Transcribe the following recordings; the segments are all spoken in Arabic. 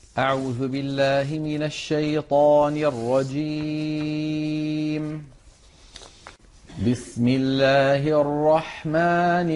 أعوذ بالله من الشيطان الرجيم. بسم الله الرحمن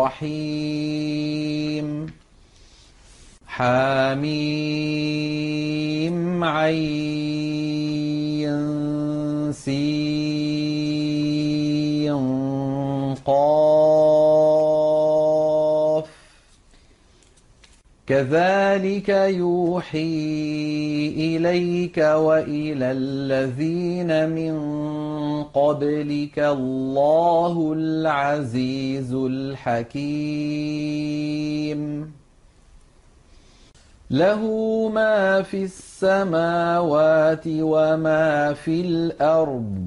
الرحيم. حميم عين سين قاف. كذلك يوحي إليك وإلى الذين من قبلك الله العزيز الحكيم. له ما في السماوات وما في الأرض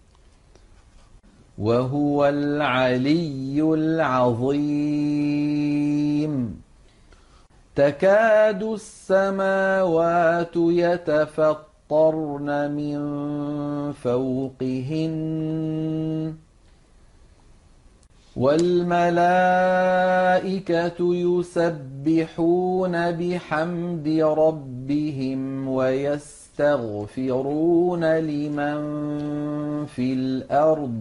وهو العلي العظيم. تكاد السماوات يتفطرن من فوقهن والملائكة يسبحون بحمد ربهم ويستغفرون لمن في الأرض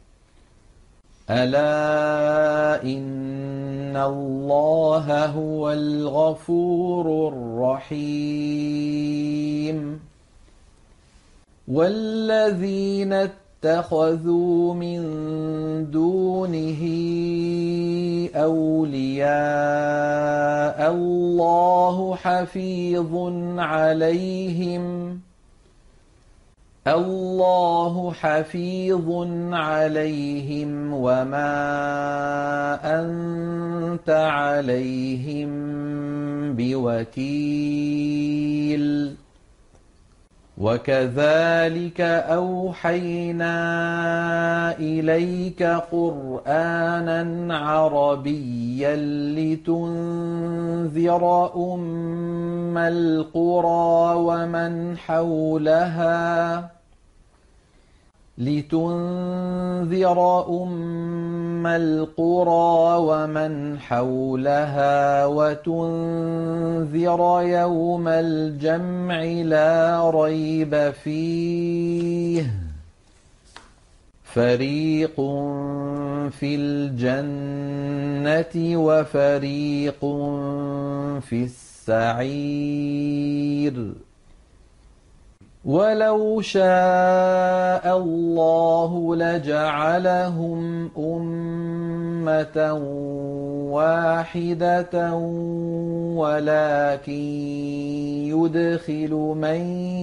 ألا إن الله هو الغفور الرحيم. والذين اتخذوا من دونه أولياء الله حفيظ عليهم وما أنت عليهم بوكيل. وكذلك أوحينا إليك قرآنا عربيا لتنذر أم القرى ومن حولها وتنذر يوم الجمع لا ريب فيه. فريق في الجنة وفريق في السعير. ولو شاء الله لجعلهم أمة واحدة ولكن يدخل من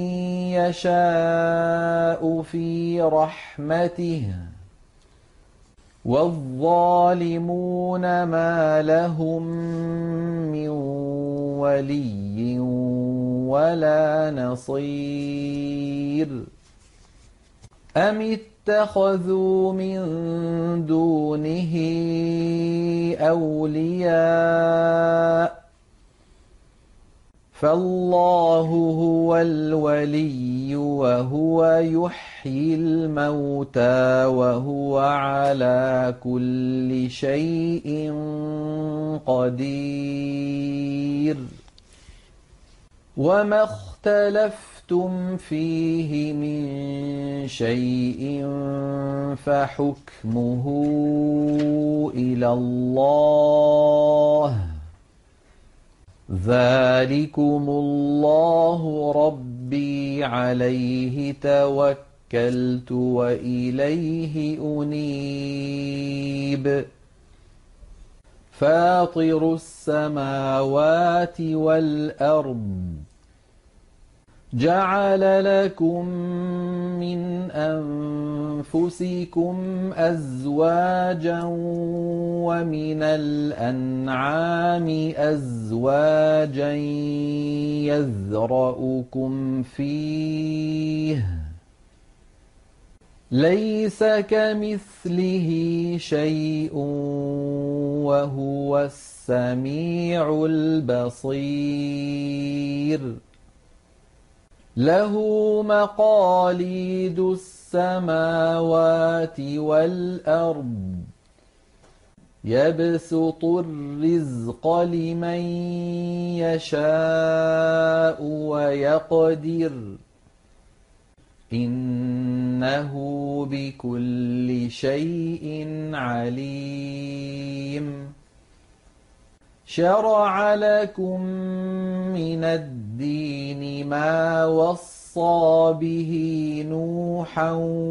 يشاء في رحمته والظالمون ما لهم من ولي ولا نصير. أم اتخذوا من دونه أولياء فالله هو الولي وهو يحيي الموتى وهو على كل شيء قدير. وما اختلفتم فيه من شيء فحكمه إلى الله. ذلكم الله ربي عليه توكلت وإليه أنيب. فاطر السماوات والأرض جعل لكم من أنفسكم أزواجا ومن الأنعام أزواجا يذرأكم فيه ليس كمثله شيء وهو السميع البصير. له مقاليد السماوات والأرض يبسط الرزق لمن يشاء فاقدر إنه بكل شيء عليم شرع لكم من الدين ما وصى به نوحا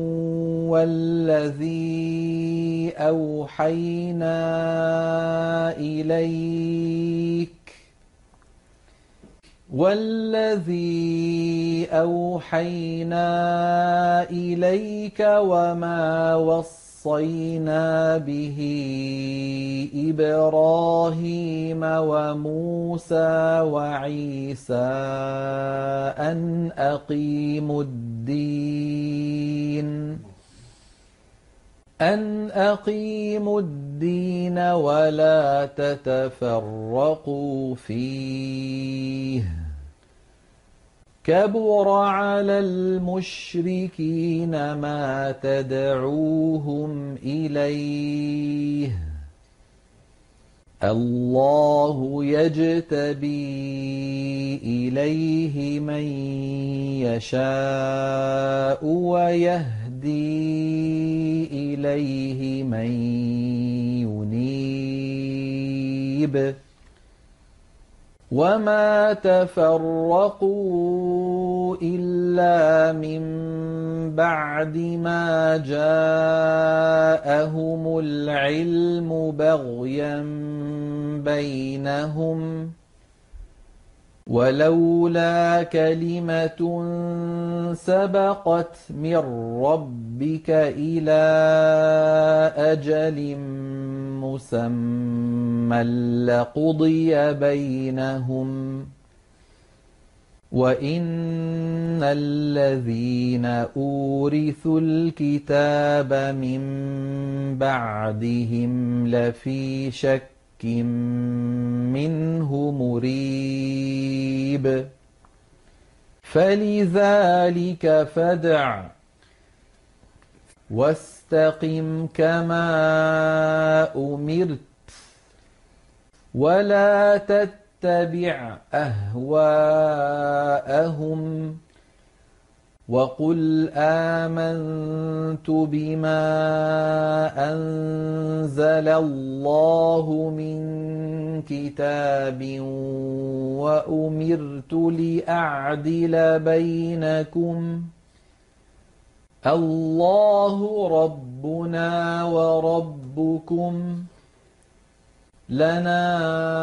والذي أوحينا إليك وما وصينا به إبراهيم وموسى وعيسى أن أقيموا الدين ولا تتفرقوا فيه كبر على المشركين ما تدعوهم إليه الله يجتبي إليه من يشاء ويهدي إليه من ينيب وما تفرقوا إلا من بعد ما جاءهم العلم بغيا بينهم ولولا كلمة سبقت من ربك إلى أجل مسمى لقضي بينهم وإن الذين أورثوا الكتاب من بعدهم لفي شك منه مريب فلذلك فادع واستقم كما أمرت ولا تتبع أهواءهم وقل آمنت بما أنزل الله من كتاب وأمرت لأعدل بينكم الله ربنا وربكم لنا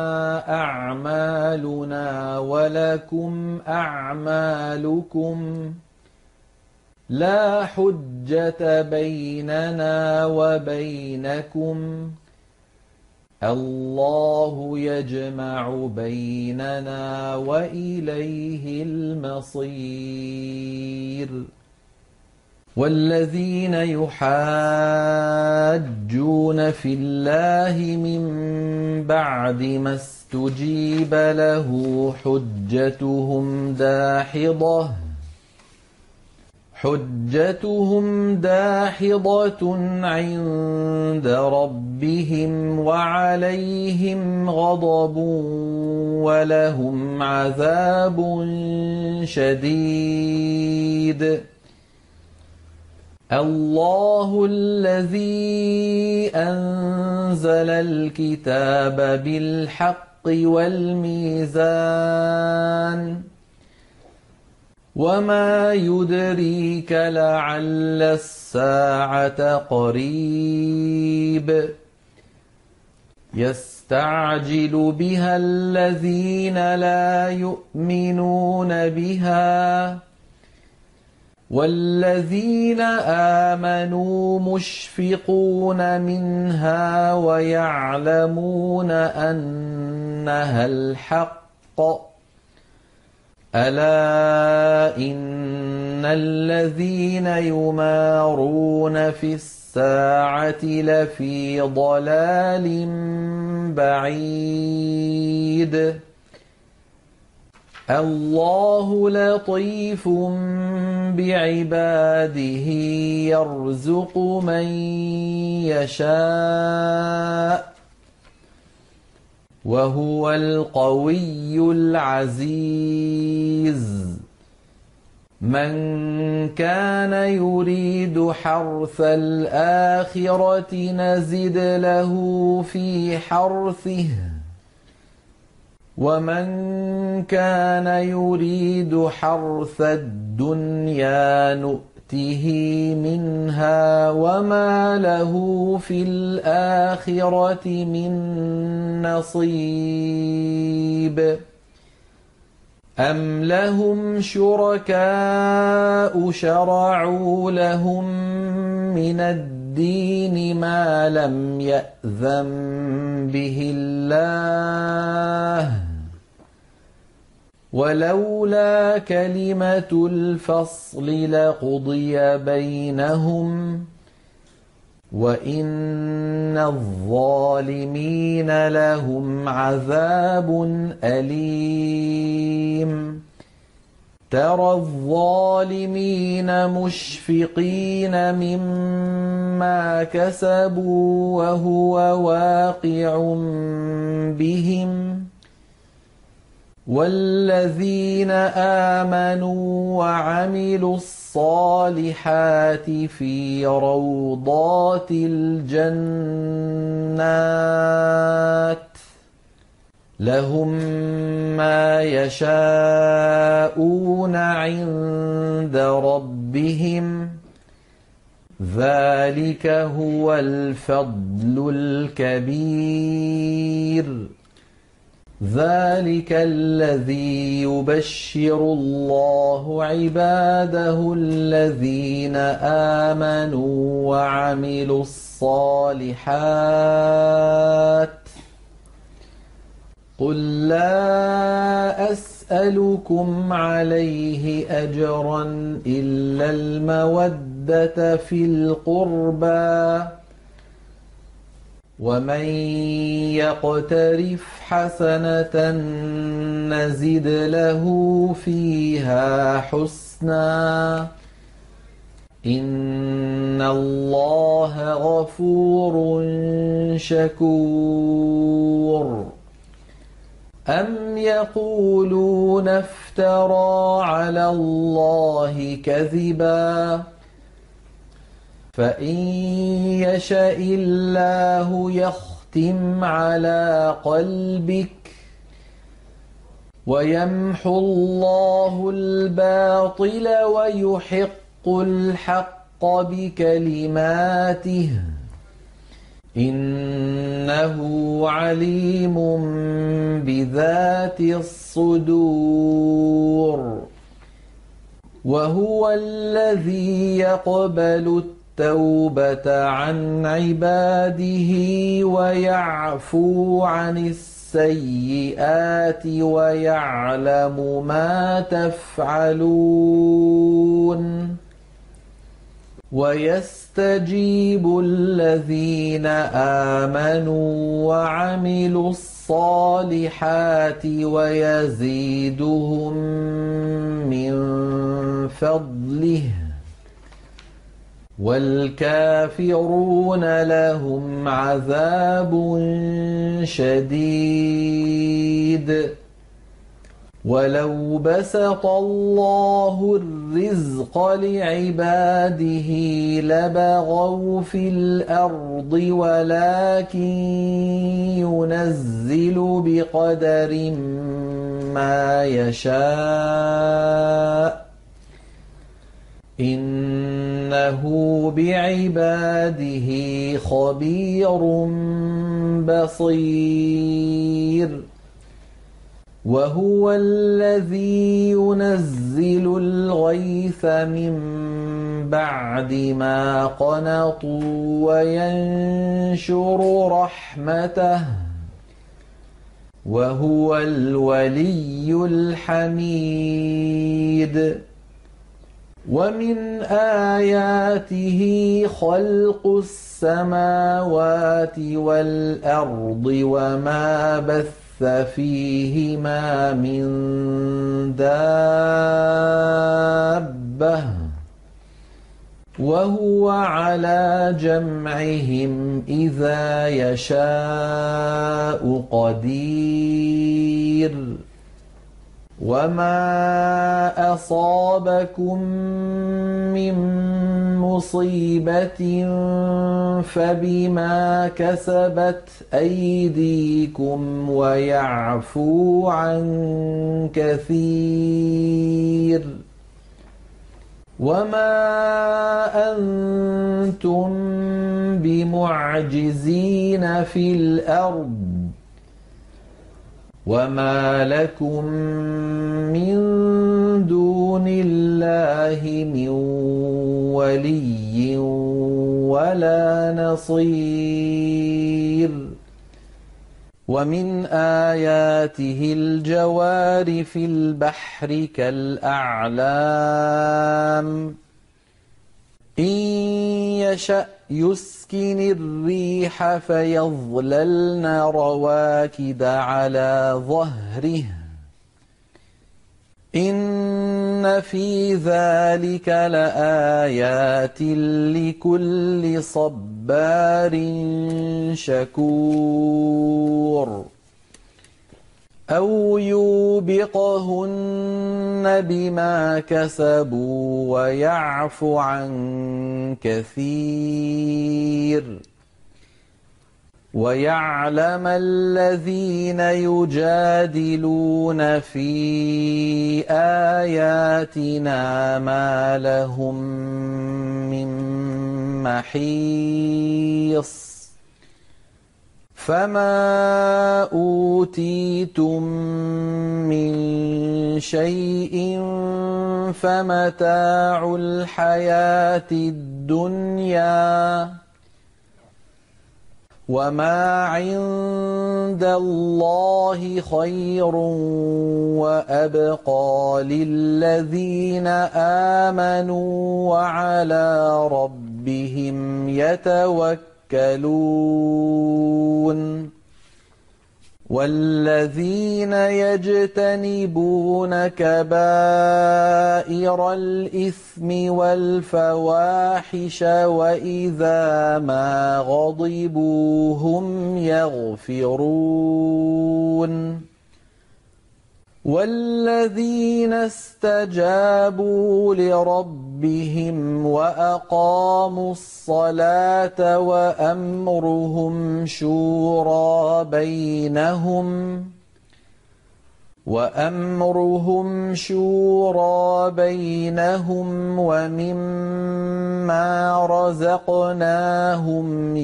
أعمالنا ولكم أعمالكم لا حجة بيننا وبينكم الله يجمع بيننا وإليه المصير والذين يحاجون في الله من بعد ما استجيب له حجتهم داحضة عند ربهم وعليهم غضب ولهم عذاب شديد الله الذي أنزل الكتاب بالحق والميزان وما يدريك لعل الساعة قريب يستعجل بها الذين لا يؤمنون بها والذين آمنوا مشفقون منها ويعلمون أنها الحق ألا إن الذين يمارون في الساعة لفي ضلال بعيد الله لطيف بعباده يرزق من يشاء وهو القوي العزيز من كان يريد حرث الآخرة نزد له في حرثه ومن كان يريد حرث الدنيا نؤته منها وما له في الآخرة من نصيب أم لهم شركاء شرعوا لهم من الدين ما لم يأذن به الله ولولا كلمة الفصل لقضي بينهم وإن الظالمين لهم عذاب أليم ترى الظالمين مشفقين مما كسبوا وهو واقع بهم والذين آمنوا وعملوا الصالحات في روضات الجنات لهم ما يشاءون عند ربهم ذلك هو الفضل الكبير ذلك الذي يبشر الله عباده الذين آمنوا وعملوا الصالحات قل لا أسألكم عليه أجرا إلا المودة في القربى ومن يقترف حسنة نزد له فيها حسنا إن الله غفور شكور أم يقولون افترى على الله كذبا فإن يشاء الله يختم على قلبك ويمحو الله الباطل ويحق الحق بكلماته إنه عليم بذات الصدور وهو الذي يقبل التوبة عن عباده ويعفو عن السيئات ويعلم ما تفعلون ويستجيب الذين آمنوا وعملوا الصالحات ويزيدهم من فضله والكافرون لهم عذاب شديد ولو بسط الله الرزق لعباده لبغوا في الأرض ولكن ينزل بقدر ما يشاء إنه بعباده خبير بصير وهو الذي ينزل الغيث من بعد ما قنطوا وينشر رحمته وهو الولي الحميد ومن آياته خلق السماوات والأرض وما بث فيهما من دابة وهو على جمعهم إذا يشاء قدير وما أصابكم من مصيبة فبما كسبت أيديكم ويعفو عن كثير وما أنتم بمعجزين في الأرض وما لكم من دون الله من ولي ولا نصير ومن آياته الجوار في البحر كالأعلام إن يشأ يسكن الريح فيظللن رواكد على ظهره إن في ذلك لآيات لكل صبار شكور أو يوبقهن بما كسبوا ويعف عن كثير ويعلم الذين يجادلون في آياتنا ما لهم من محيص فما أوتيتم من شيء فمتاع الحياة الدنيا وما عند الله خير وأبقى للذين آمنوا وعلى ربهم يتوكلون والذين يجتنبون كبائر الإثم والفواحش وإذا ما غضبوا هم يغفرون والذين استجابوا لربهم وأقاموا الصلاة وأمرهم شورى بينهم ومما رزقناهم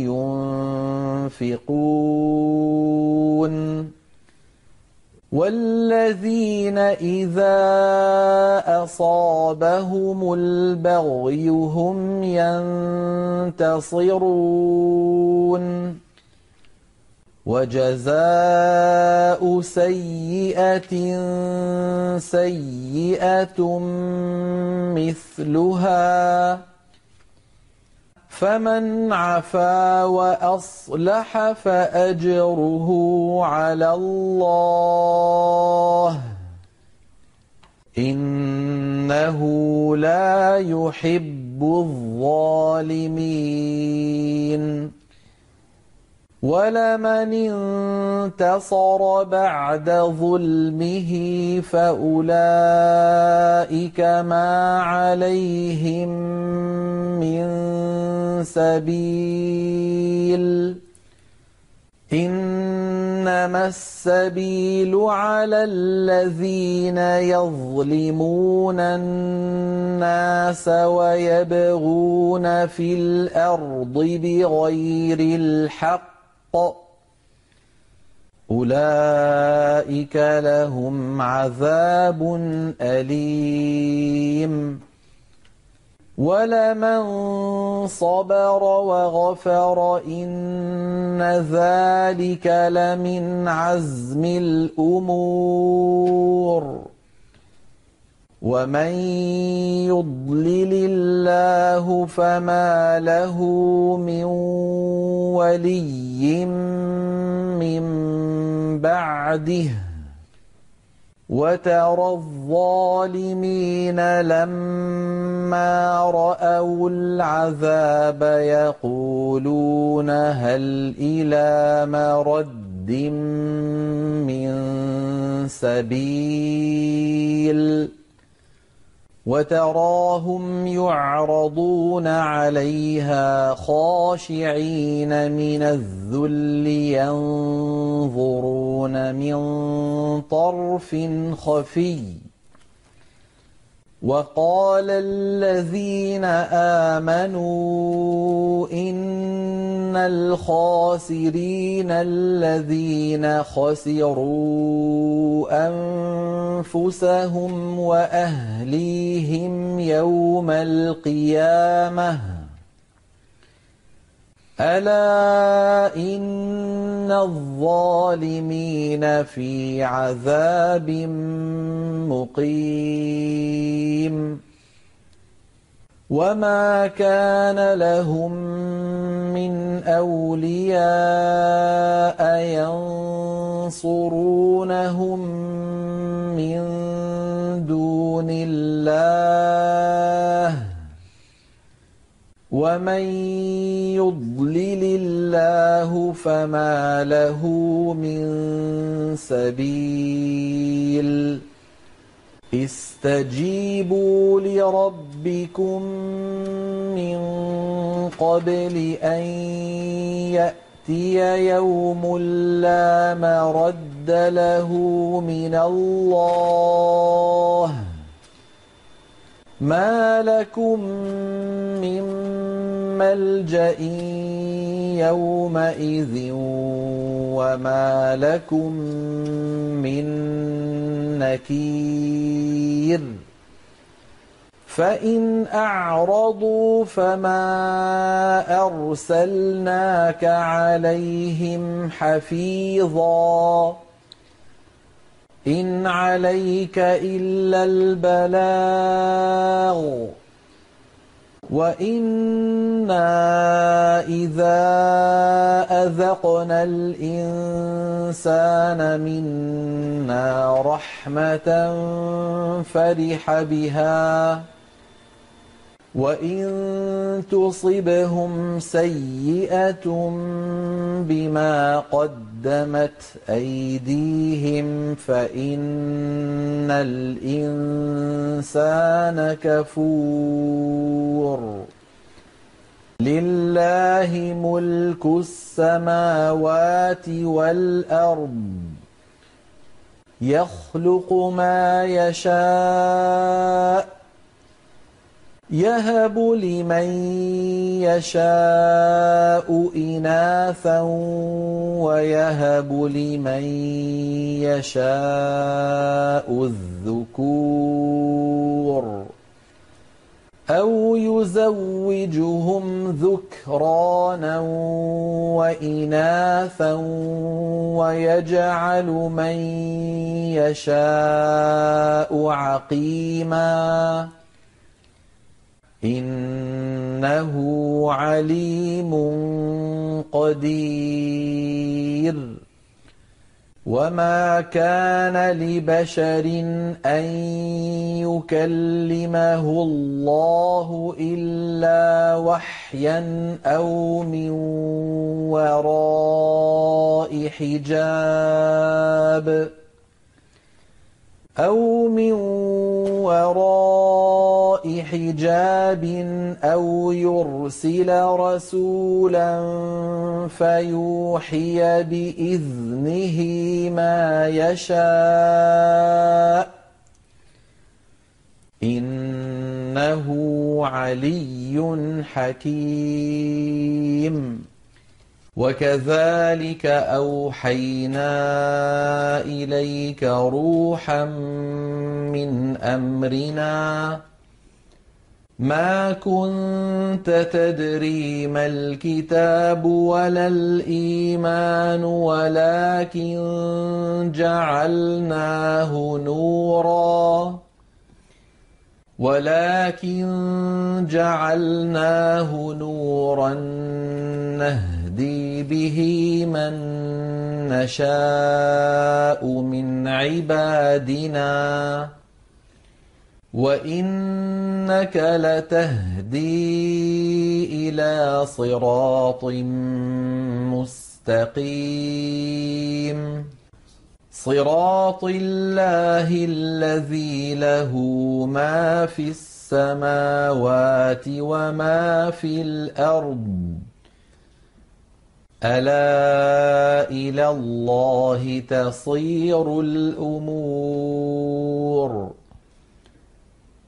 ينفقون والذين إذا أصابهم البغي هم ينتصرون وجزاء سيئة سيئة مثلها فمن عفا وأصلح فأجره على الله إنه لا يحب الظالمين ولمن انتصر بعد ظلمه فأولئك ما عليهم من سبيل إنما السبيل على الذين يظلمون الناس ويبغون في الأرض بغير الحق أولئك لهم عذاب أليم ولمن صبر وغفر إن ذلك لمن عزم الأمور ومن يضلل الله فما له من ولي من بعده وترى الظالمين لما رأوا العذاب يقولون هل إلى مرد من سبيل وتراهم يعرضون عليها خاشعين من الذل ينظرون من طرف خفي وقال الذين آمنوا إن الخاسرين الذين خسروا أنفسهم وأهليهم يوم القيامة ألا إن الظالمين في عذاب مقيم وما كان لهم من أولياء ينصرونهم من دون الله ومن يضلل الله فما له من سبيل استجيبوا لربكم من قبل أن يأتي يوم لا مرد له من الله ما لكم من ملجأ يومئذ وما لكم من نكير فإن أعرضوا فما أرسلناك عليهم حفيظا إن عليك إلا البلاغ وإنا إذا أذقنا الإنسان منا رحمة فرح بها وإن تصبهم سيئة بما قدمت أيديهم فإن الإنسان كفور لله ملك السماوات والأرض يخلق ما يشاء يهب لمن يشاء إناثا ويهب لمن يشاء الذكور أو يزوجهم ذكرانا وإناثا ويجعل من يشاء عقيما إنه عليم قدير وما كان لبشر أن يكلمه الله إلا وحيا أو من وراء حجاب أو يرسل رسولا فيوحي بإذنه ما يشاء إنه علي حكيم وكذلك أوحينا إليك روحا من أمرنا ما كنت تدري ما الكتاب ولا الإيمان ولكن جعلناه نورا نهدي به من نشاء من عبادنا وإنك لتهدي إلى صراط مستقيم صراط الله الذي له ما في السماوات وما في الأرض ألا إلى الله تصير الأمور